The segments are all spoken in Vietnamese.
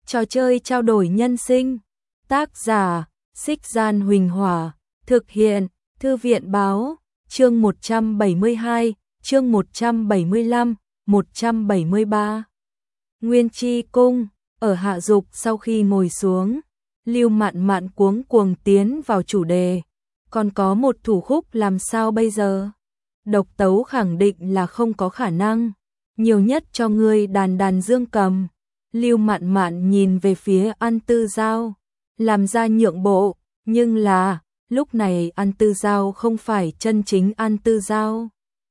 Trò chơi trao đổi nhân sinh. Tác giả, Xích Gian Huỳnh Hỏa. Thực hiện, Thư viện Báo. Chương 172, chương 175, 173. Nguyên Chi Cung. Ở Hạ Dục sau khi ngồi xuống, Lưu Mạn Mạn cuống cuồng tiến vào chủ đề. Còn có một thủ khúc làm sao bây giờ? Độc tấu khẳng định là không có khả năng. Nhiều nhất cho ngươi đàn đàn dương cầm. Lưu Mạn Mạn nhìn về phía An Tư Giao, làm ra nhượng bộ, nhưng là, lúc này An Tư Giao không phải chân chính An Tư Giao,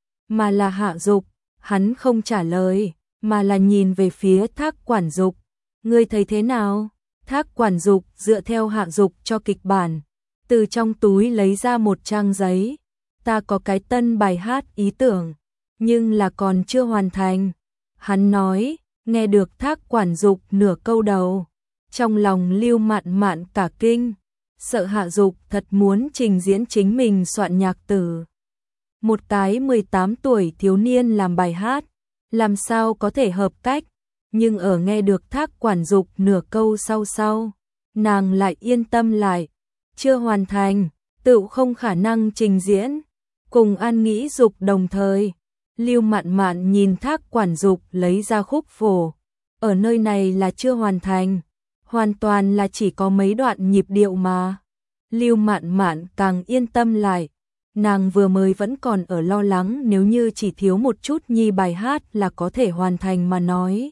mà là Hạ Dục. Hắn không trả lời, mà là nhìn về phía Thác Quản Dục. Ngươi thấy thế nào? Thác Quản Dục dựa theo Hạ Dục cho kịch bản, từ trong túi lấy ra một trang giấy. Ta có cái tân bài hát ý tưởng, nhưng là còn chưa hoàn thành. Hắn nói, nghe được Thác Quản Dục nửa câu đầu, trong lòng Lưu Mạn Mạn cả kinh, sợ Hạ Dục thật muốn trình diễn chính mình soạn nhạc tử. Một cái 18 tuổi thiếu niên làm bài hát, làm sao có thể hợp cách, nhưng ở nghe được Thác Quản Dục nửa câu sau, nàng lại yên tâm lại, chưa hoàn thành, tự không khả năng trình diễn. Cùng An Nghĩ Dục đồng thời, Lưu Mạn Mạn nhìn Thác Quản Dục lấy ra khúc phổ, ở nơi này là chưa hoàn thành, hoàn toàn là chỉ có mấy đoạn nhịp điệu mà. Lưu Mạn Mạn càng yên tâm lại, nàng vừa mới vẫn còn ở lo lắng nếu như chỉ thiếu một chút nhi bài hát là có thể hoàn thành mà nói.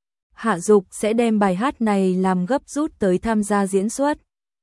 Hạ Dục sẽ đem bài hát này làm gấp rút tới tham gia diễn xuất.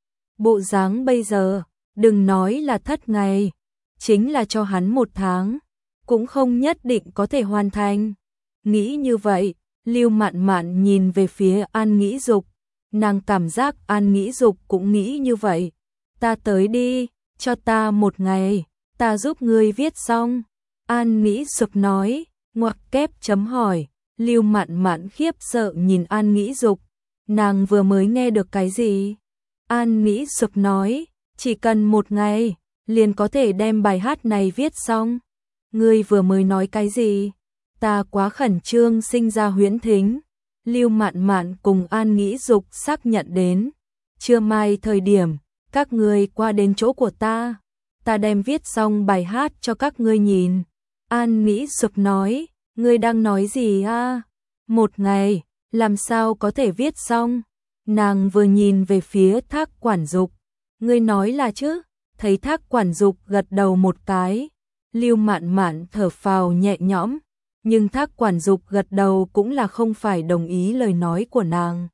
Bộ dáng bây giờ, đừng nói là thất ngày, chính là cho hắn 1 tháng, cũng không nhất định có thể hoàn thành. Nghĩ như vậy, Lưu Mạn Mạn nhìn về phía An Nghĩ Dục, nàng cảm giác An Nghĩ Dục cũng nghĩ như vậy. Ta tới đi, cho ta 1 ngày, ta giúp ngươi viết xong. An Nghĩ Dục nói, ngoặc kép chấm hỏi. Lưu Mạn Mạn khiếp sợ nhìn An Nghĩ Dục, nàng vừa mới nghe được cái gì? An Nghĩ Dục nói, chỉ cần 1 ngày, liền có thể đem bài hát này viết xong. Ngươi vừa mới nói cái gì? Ta quá khẩn trương sinh ra huyễn thính. Lưu Mạn Mạn cùng An Nghĩ Dục xác nhận đến. Trưa mai thời điểm, các ngươi qua đến chỗ của ta đem viết xong bài hát cho các ngươi nhìn. An Nghĩ Dục nói, ngươi đang nói gì a? 1 ngày, làm sao có thể viết xong? Nàng vừa nhìn về phía Thác Quản Dục, ngươi nói là chứ? Thấy Thác Quản Dục gật đầu một cái, Lưu Mạn Mạn thở phào nhẹ nhõm, nhưng Thác Quản Dục gật đầu cũng là không phải đồng ý lời nói của nàng,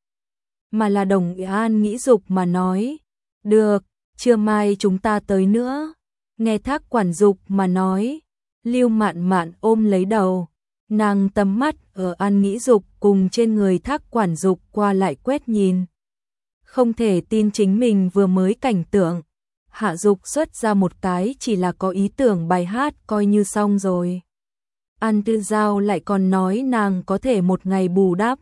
mà là đồng ý An Nghĩ Dục mà nói. Được, trưa mai chúng ta tới nữa. Nghe Thác Quản Dục mà nói, Lưu Mạn Mạn ôm lấy đầu, nàng tầm mắt ở An Nghĩ Dục cùng trên người Thác Quản Dục qua lại quét nhìn. Không thể tin chính mình vừa mới cảnh tượng. Hạ Dục xuất ra một cái chỉ là có ý tưởng bài hát coi như xong rồi. An Tư Giao lại còn nói nàng có thể 1 ngày bù đắp.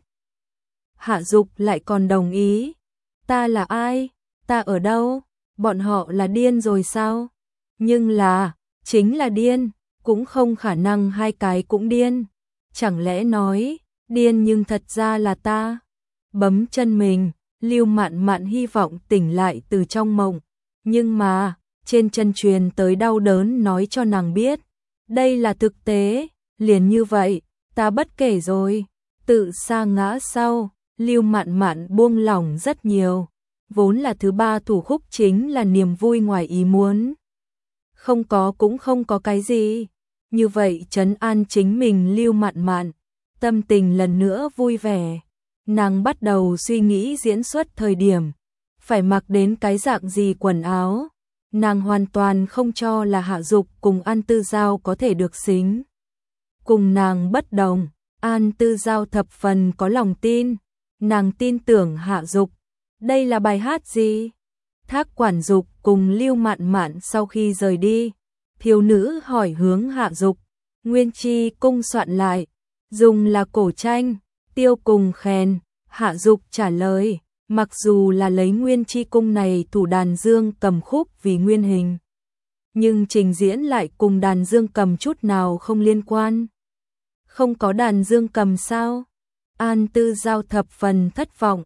Hạ Dục lại còn đồng ý. Ta là ai? Ta ở đâu? Bọn họ là điên rồi sao? Nhưng là, chính là điên, cũng không khả năng hai cái cũng điên. Chẳng lẽ nói, điên nhưng thật ra là ta? Bấm chân mình, Lưu Mạn Mạn hy vọng tỉnh lại từ trong mộng. Nhưng mà, trên chân truyền tới đau đớn nói cho nàng biết. Đây là thực tế, liền như vậy, ta bất kể rồi. Tự sa ngã sau, Lưu Mạn Mạn buông lỏng rất nhiều. Vốn là thứ 3 thủ khúc chính là niềm vui ngoài ý muốn. Không có cũng không có cái gì. Như vậy trấn an chính mình Lưu Mạn Mạn, tâm tình lần nữa vui vẻ. Nàng bắt đầu suy nghĩ diễn xuất thời điểm phải mặc đến cái dạng gì quần áo. Nàng hoàn toàn không cho là Hạ Dục cùng An Tư Giao có thể được xính. Cùng nàng bất đồng, An Tư Giao thập phần có lòng tin. Nàng tin tưởng Hạ Dục. Đây là bài hát gì? Thác Quản Dục cùng Lưu Mạn Mạn sau khi rời đi, thiếu nữ hỏi hướng Hạ Dục. Nguyên Chi Cung soạn lại, dùng là cổ tranh, tiêu cùng khen. Hạ Dục trả lời, mặc dù là lấy Nguyên Chi Cung này thủ đàn dương cầm khúc vì nguyên hình, nhưng trình diễn lại cùng đàn dương cầm chút nào không liên quan. Không có đàn dương cầm sao? An Tư Giao thập phần thất vọng,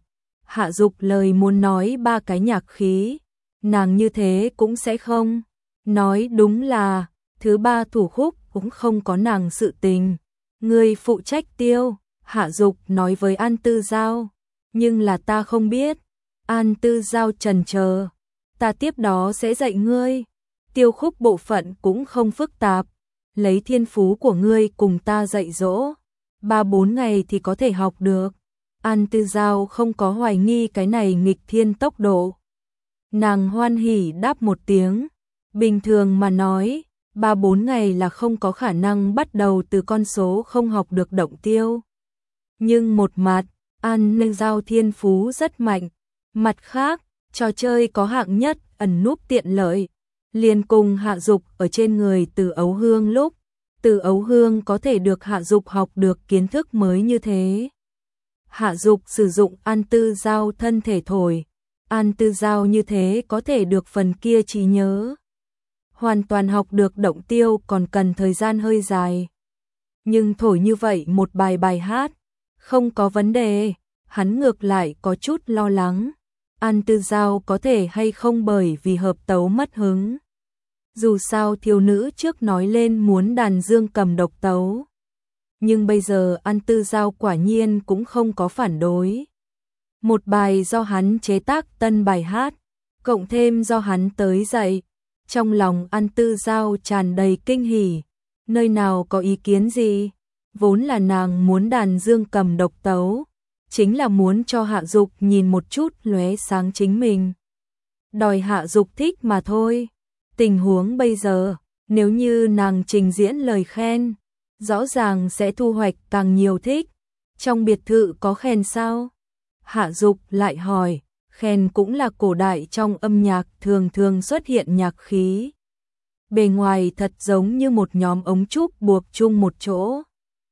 Hạ Dục lời muốn nói 3 cái nhạc khí, nàng như thế cũng sẽ không. Nói đúng là, thứ 3 thủ khúc cũng không có nàng sự tình. Người phụ trách tiêu, Hạ Dục nói với An Tư Giao. Nhưng là ta không biết. An Tư Giao chần chờ. Ta tiếp đó sẽ dạy ngươi. Tiêu khúc bộ phận cũng không phức tạp. Lấy thiên phú của ngươi cùng ta dạy dỗ. 3-4 ngày thì có thể học được. An Tư Giao không có hoài nghi cái này nghịch thiên tốc độ. Nàng hoan hỉ đáp một tiếng. Bình thường mà nói, 3-4 ngày là không có khả năng bắt đầu từ con số không học được động tiêu. Nhưng một mặt, An Tư Giao thiên phú rất mạnh. Mặt khác, trò chơi có hạng nhất ẩn núp tiện lợi. Liền cùng Hạ Dục ở trên người Từ Ấu Hương lúc. Từ Ấu Hương có thể được Hạ Dục học được kiến thức mới như thế. Hạ Dục sử dụng An Tư Giao thân thể thổi. An Tư Giao như thế có thể được phần kia trí nhớ. Hoàn toàn học được động tiêu còn cần thời gian hơi dài. Nhưng thổi như vậy một bài hát, không có vấn đề. Hắn ngược lại có chút lo lắng. An Tư Giao có thể hay không bởi vì hợp tấu mất hứng. Dù sao thiếu nữ trước nói lên muốn đàn dương cầm độc tấu. Nhưng bây giờ An Tư Giao quả nhiên cũng không có phản đối. Một bài do hắn chế tác tân bài hát, cộng thêm do hắn tới dạy. Trong lòng An Tư Giao tràn đầy kinh hỉ. Nơi nào có ý kiến gì? Vốn là nàng muốn đàn dương cầm độc tấu. Chính là muốn cho Hạ Dục nhìn một chút lóe sáng chính mình. Đòi Hạ Dục thích mà thôi. Tình huống bây giờ, nếu như nàng trình diễn lời khen, rõ ràng sẽ thu hoạch càng nhiều thích. Trong biệt thự có khen sao? Hạ Dục lại hỏi, khen cũng là cổ đại trong âm nhạc thường thường xuất hiện nhạc khí. Bề ngoài thật giống như một nhóm ống trúc buộc chung một chỗ.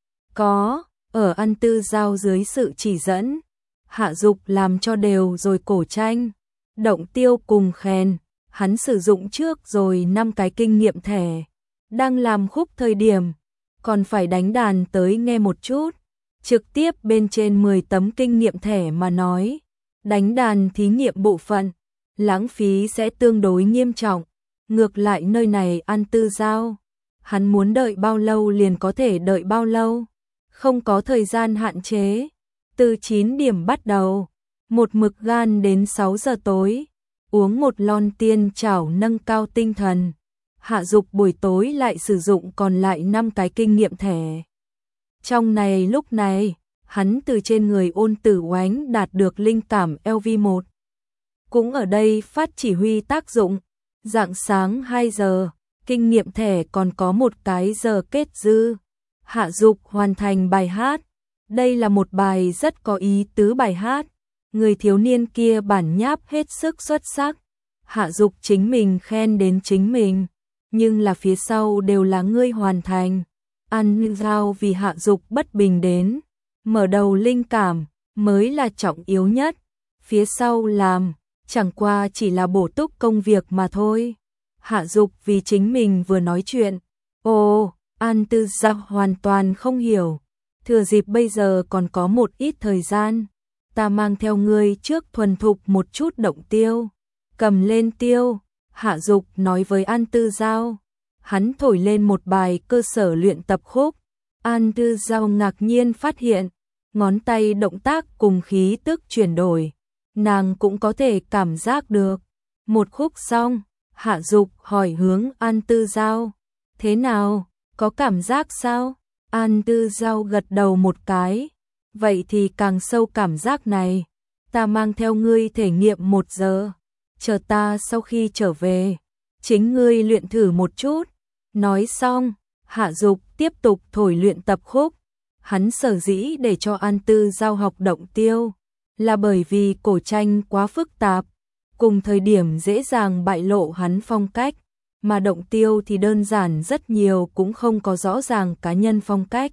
Có, ở An Tư Giao dưới sự chỉ dẫn, Hạ Dục làm cho đều rồi cổ tranh, động tiêu cùng khen. Hắn sử dụng trước rồi 5 cái kinh nghiệm thẻ. Đang làm khúc thời điểm, còn phải đánh đàn tới nghe một chút. Trực tiếp bên trên 10 tấm kinh nghiệm thẻ mà nói. Đánh đàn thí nghiệm bộ phận, lãng phí sẽ tương đối nghiêm trọng. Ngược lại nơi này An Tư Giao, hắn muốn đợi bao lâu liền có thể đợi bao lâu. Không có thời gian hạn chế. Từ 9 điểm bắt đầu, một mực gan đến 6 giờ tối. Uống một lon tiên chảo nâng cao tinh thần. Hạ Dục buổi tối lại sử dụng còn lại 5 cái kinh nghiệm thẻ. Trong này lúc này, hắn từ trên người Ôn Tử Oánh đạt được linh cảm LV1. Cũng ở đây phát chỉ huy tác dụng. Rạng sáng 2 giờ, kinh nghiệm thẻ còn có một cái giờ kết dư. Hạ Dục hoàn thành bài hát. Đây là một bài rất có ý tứ bài hát. Người thiếu niên kia bản nháp hết sức xuất sắc. Hạ Dục chính mình khen đến chính mình. Nhưng là phía sau đều là ngươi hoàn thành. An Tư Giao vì Hạ Dục bất bình đến. Mở đầu linh cảm mới là trọng yếu nhất. Phía sau làm chẳng qua chỉ là bổ túc công việc mà thôi. Hạ Dục vì chính mình vừa nói chuyện. Ồ, An Tư Giao hoàn toàn không hiểu. Thừa dịp bây giờ còn có một ít thời gian. Ta mang theo ngươi trước thuần thục một chút động tiêu. Cầm lên tiêu, Hạ Dục nói với An Tư Giao. Hắn thổi lên một bài cơ sở luyện tập khúc. An Tư Giao ngạc nhiên phát hiện, ngón tay động tác cùng khí tức chuyển đổi. Nàng cũng có thể cảm giác được. Một khúc xong, Hạ Dục hỏi hướng An Tư Giao. Thế nào, có cảm giác sao? An Tư Giao gật đầu một cái. Vậy thì càng sâu cảm giác này. Ta mang theo ngươi thể nghiệm 1 giờ. Chờ ta sau khi trở về. Chính ngươi luyện thử một chút. Nói xong, Hạ Dục tiếp tục thổi luyện tập khúc. Hắn sở dĩ để cho An Tư Giao học động tiêu. Là bởi vì cổ tranh quá phức tạp. Cùng thời điểm dễ dàng bại lộ hắn phong cách. Mà động tiêu thì đơn giản rất nhiều cũng không có rõ ràng cá nhân phong cách.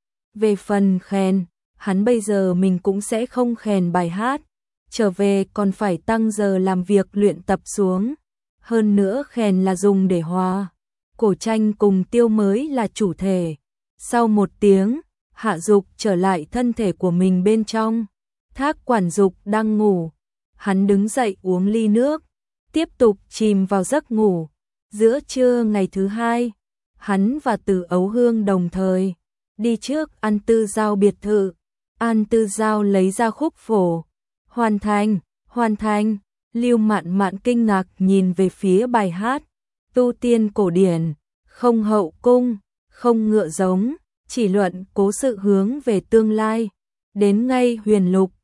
Về phần khen, hắn bây giờ mình cũng sẽ không khen bài hát. Trở về còn phải tăng giờ làm việc luyện tập xuống. Hơn nữa khen là dùng để hòa. Cổ tranh cùng tiêu mới là chủ thể. Sau 1 tiếng, Hạ Dục trở lại thân thể của mình bên trong. Thác Quản Dục đang ngủ, hắn đứng dậy uống ly nước, tiếp tục chìm vào giấc ngủ. Giữa trưa ngày thứ hai, hắn và Từ Ấu Hương đồng thời đi trước An Tư Giao biệt thự. An Tư Giao lấy ra khúc phổ. Hoàn thành, hoàn thành. Lưu Mạn Mạn kinh ngạc nhìn về phía bài hát. Tu tiên cổ điển, không hậu cung, không ngựa giống, chỉ luận cố sự hướng về tương lai. Đến ngay Huyền Lục,